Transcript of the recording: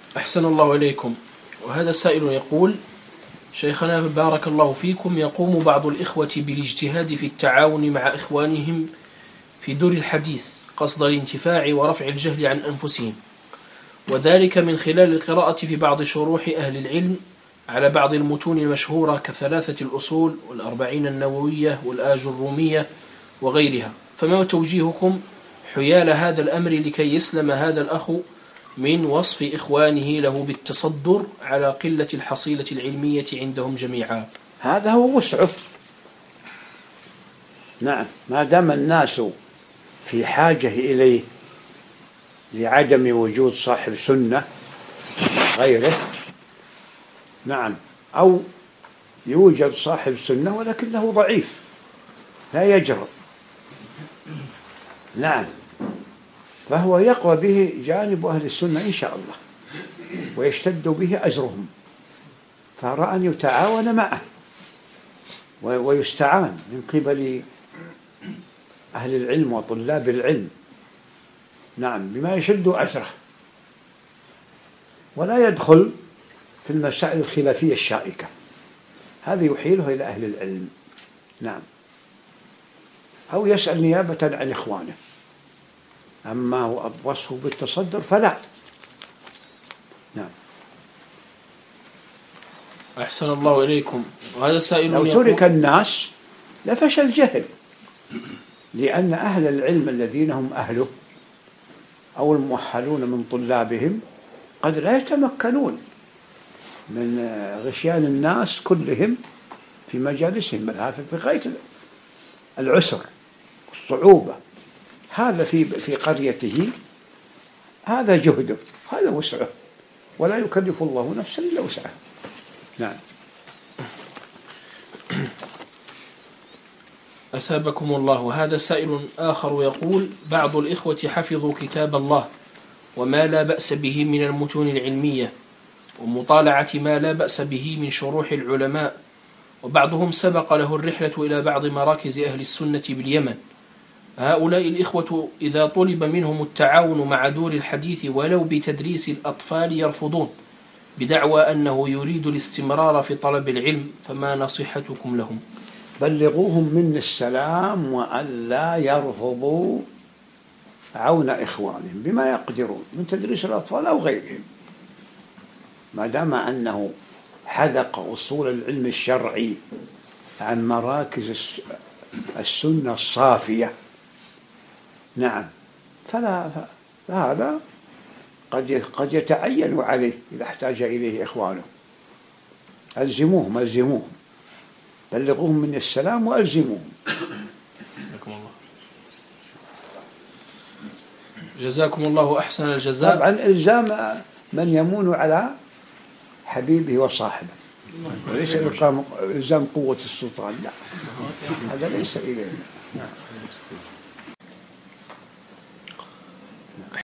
أحسن الله إليكم. وهذا السائل يقول: شيخنا بارك الله فيكم، يقوم بعض الإخوة بالاجتهاد في التعاون مع إخوانهم في دور الحديث قصد الانتفاع ورفع الجهل عن أنفسهم، وذلك من خلال القراءة في بعض شروح أهل العلم على بعض المتون المشهورة كثلاثة الأصول والأربعين النووية والآج الرومية وغيرها، فما توجيهكم حيال هذا الأمر لكي يسلم هذا الأخ من وصف إخوانه له بالتصدر على قلة الحصيلة العلمية عندهم جميعا؟ هذا هو وسعه. نعم، ما دام الناس في حاجة إليه لعدم وجود صاحب سنة غيره، نعم، أو يوجد صاحب سنة ولكنه ضعيف لا يجرؤ، نعم، فهو يقوى به جانب أهل السنة إن شاء الله ويشتد به أجرهم، فأرى أن يتعاون معه ويستعان من قبل أهل العلم وطلاب العلم، نعم، بما يشد أجره، ولا يدخل في المسائل الخلافية الشائكة، هذا يحيله إلى أهل العلم، نعم، أو يسأل نيابة عن إخوانه، أما وصفه بالتصدر فلا. نعم. أحسن الله إليكم. وهذا سائل لو ترك الناس لفشل الجهل، لأن أهل العلم الذين هم أهله أو المؤهلون من طلابهم قد لا يتمكنون من غشيان الناس كلهم في مجالسهم، بل هذا في غاية العسر والصعوبة، هذا في قريته، هذا جهده، هذا وسعه، ولا يكلف الله نفسا إلا وسعها. نعم. أثابكم الله. هذا سائل آخر يقول: بعض الإخوة حفظوا كتاب الله وما لا بأس به من المتون العلمية ومطالعة ما لا بأس به من شروح العلماء، وبعضهم سبق له الرحلة إلى بعض مراكز أهل السنة باليمن، هؤلاء الإخوة إذا طلب منهم التعاون مع دور الحديث ولو بتدريس الأطفال يرفضون بدعوى أنه يريد الاستمرار في طلب العلم، فما نصيحتكم لهم؟ بلغوهم من السلام وأن لا يرفضوا عون إخوانهم بما يقدرون من تدريس الأطفال أو غيرهم، ما دام أنه حذق أصول العلم الشرعي عن مراكز السنة الصافية، نعم، فهذا قد يتعين عليه إذا احتاج إليه إخوانه. ألزموهم، بلغوهم من السلام وألزموهم. جزاكم الله أحسن الجزاء. طبعا إلزام من يمون على حبيبه وصاحبه، وليس إلزام قوة السلطان، لا، هذا ليس إلينا.